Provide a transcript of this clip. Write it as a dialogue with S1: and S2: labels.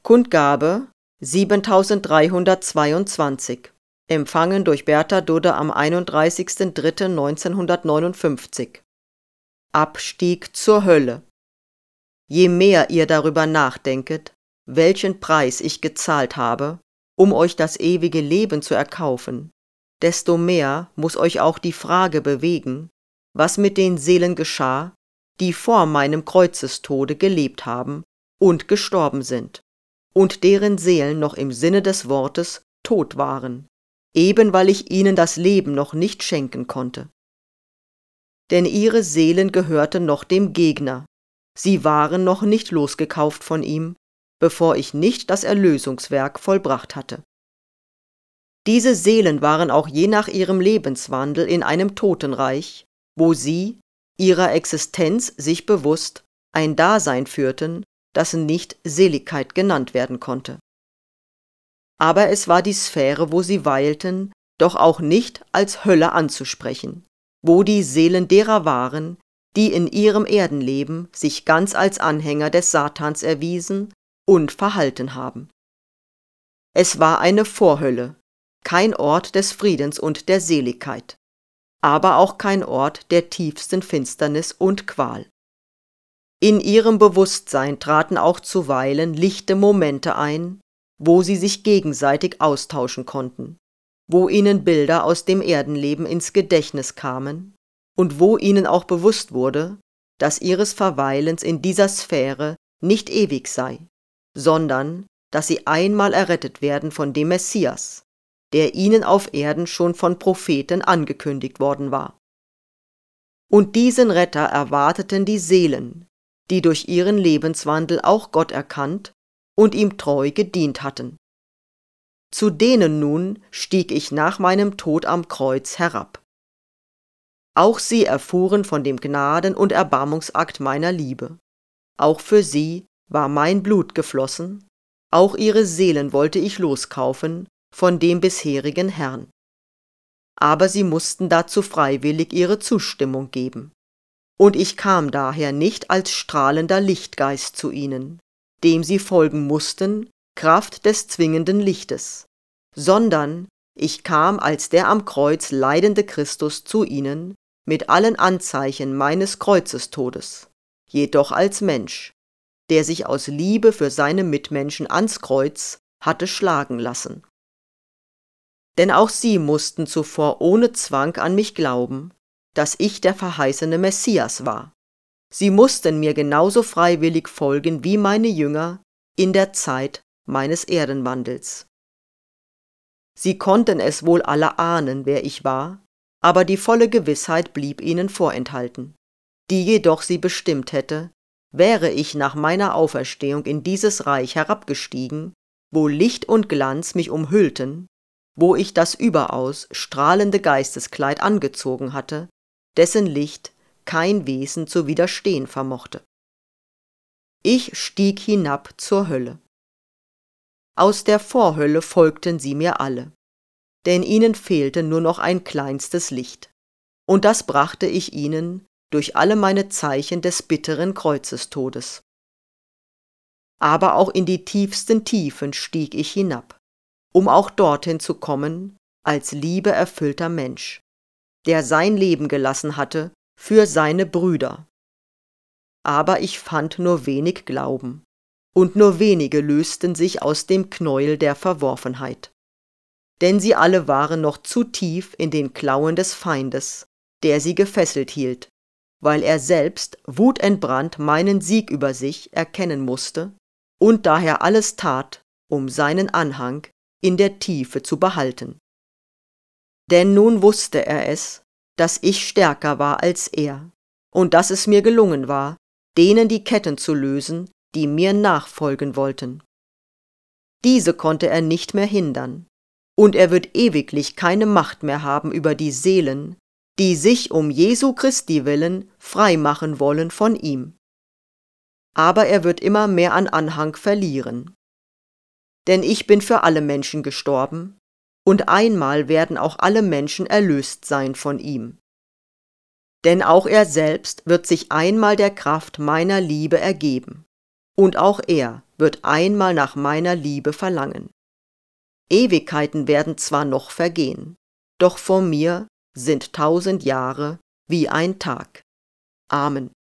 S1: Kundgabe 7322, empfangen durch Bertha Dudde am 31.03.1959. Abstieg zur Hölle. Je mehr ihr darüber nachdenket, welchen Preis ich gezahlt habe, um euch das ewige Leben zu erkaufen, desto mehr muß euch auch die Frage bewegen, was mit den Seelen geschah, die vor meinem Kreuzestode gelebt haben und gestorben sind, und deren Seelen noch im Sinne des Wortes tot waren, eben weil ich ihnen das Leben noch nicht schenken konnte. Denn ihre Seelen gehörten noch dem Gegner, sie waren noch nicht losgekauft von ihm, bevor ich nicht das Erlösungswerk vollbracht hatte. Diese Seelen waren auch je nach ihrem Lebenswandel in einem Totenreich, wo sie, ihrer Existenz sich bewusst, ein Dasein führten, das nicht Seligkeit genannt werden konnte. Aber es war die Sphäre, wo sie weilten, doch auch nicht als Hölle anzusprechen, wo die Seelen derer waren, die in ihrem Erdenleben sich ganz als Anhänger des Satans erwiesen und verhalten haben. Es war eine Vorhölle, kein Ort des Friedens und der Seligkeit, aber auch kein Ort der tiefsten Finsternis und Qual. In ihrem Bewusstsein traten auch zuweilen lichte Momente ein, wo sie sich gegenseitig austauschen konnten, wo ihnen Bilder aus dem Erdenleben ins Gedächtnis kamen und wo ihnen auch bewusst wurde, dass ihres Verweilens in dieser Sphäre nicht ewig sei, sondern dass sie einmal errettet werden von dem Messias, der ihnen auf Erden schon von Propheten angekündigt worden war. Und diesen Retter erwarteten die Seelen, die durch ihren Lebenswandel auch Gott erkannt und ihm treu gedient hatten. Zu denen nun stieg ich nach meinem Tod am Kreuz herab. Auch sie erfuhren von dem Gnaden- und Erbarmungsakt meiner Liebe. Auch für sie war mein Blut geflossen, auch ihre Seelen wollte ich loskaufen von dem bisherigen Herrn. Aber sie mussten dazu freiwillig ihre Zustimmung geben. Und ich kam daher nicht als strahlender Lichtgeist zu ihnen, dem sie folgen mussten, Kraft des zwingenden Lichtes, sondern ich kam als der am Kreuz leidende Christus zu ihnen, mit allen Anzeichen meines Kreuzestodes, jedoch als Mensch, der sich aus Liebe für seine Mitmenschen ans Kreuz hatte schlagen lassen. Denn auch sie mussten zuvor ohne Zwang an mich glauben, dass ich der verheißene Messias war. Sie mussten mir genauso freiwillig folgen wie meine Jünger in der Zeit meines Erdenwandels. Sie konnten es wohl alle ahnen, wer ich war, aber die volle Gewissheit blieb ihnen vorenthalten, die jedoch sie bestimmt hätte, wäre ich nach meiner Auferstehung in dieses Reich herabgestiegen, wo Licht und Glanz mich umhüllten, wo ich das überaus strahlende Geisteskleid angezogen hatte, dessen Licht kein Wesen zu widerstehen vermochte. Ich stieg hinab zur Hölle. Aus der Vorhölle folgten sie mir alle, denn ihnen fehlte nur noch ein kleinstes Licht, und das brachte ich ihnen durch alle meine Zeichen des bitteren Kreuzestodes. Aber auch in die tiefsten Tiefen stieg ich hinab, um auch dorthin zu kommen als liebeerfüllter Mensch, der sein Leben gelassen hatte für seine Brüder. Aber ich fand nur wenig Glauben, und nur wenige lösten sich aus dem Knäuel der Verworfenheit. Denn sie alle waren noch zu tief in den Klauen des Feindes, der sie gefesselt hielt, weil er selbst wutentbrannt meinen Sieg über sich erkennen musste und daher alles tat, um seinen Anhang in der Tiefe zu behalten. Denn nun wusste er es, dass ich stärker war als er und dass es mir gelungen war, denen die Ketten zu lösen, die mir nachfolgen wollten. Diese konnte er nicht mehr hindern, und er wird ewiglich keine Macht mehr haben über die Seelen, die sich um Jesu Christi willen frei machen wollen von ihm. Aber er wird immer mehr an Anhang verlieren. Denn ich bin für alle Menschen gestorben, und einmal werden auch alle Menschen erlöst sein von ihm. Denn auch er selbst wird sich einmal der Kraft meiner Liebe ergeben. und auch er wird einmal nach meiner Liebe verlangen. Ewigkeiten werden zwar noch vergehen, doch vor mir sind 1000 Jahre wie ein Tag. Amen.